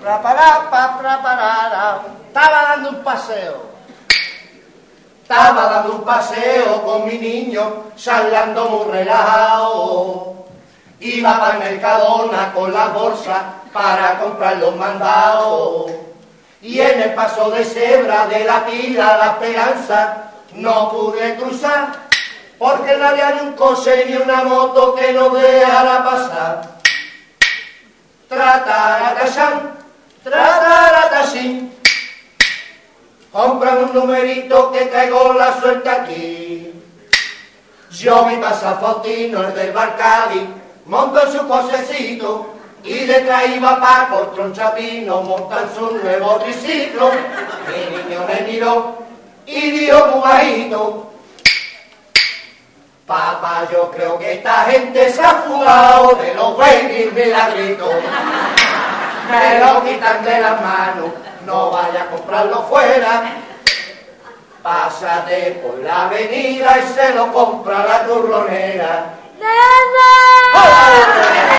Estaba dando un paseo. Estaba dando un paseo con mi niño, charlando muy relajado. Iba para Mercadona con la bolsa para comprar los mandados. Y en el paso de cebra de la Pila La Esperanza no pude cruzar, porque no había ni un coche ni una moto que nos dejara pasar. Trataratashín, compran un numerito que traigo la suerte aquí. Yo vi pasar Faustino, el del Barcadi, montó en su cosecito, y detrás iba Paco, Tronchapino, monta en su nuevo triciclo. Mi niño me miró y dijo muy bajito: papá, yo creo que esta gente se ha fugado de los babies milagritos. Me lo quitan de las manos, no vaya a comprarlo fuera. Pásate por la avenida y se lo compra la turronera. ¡Nena!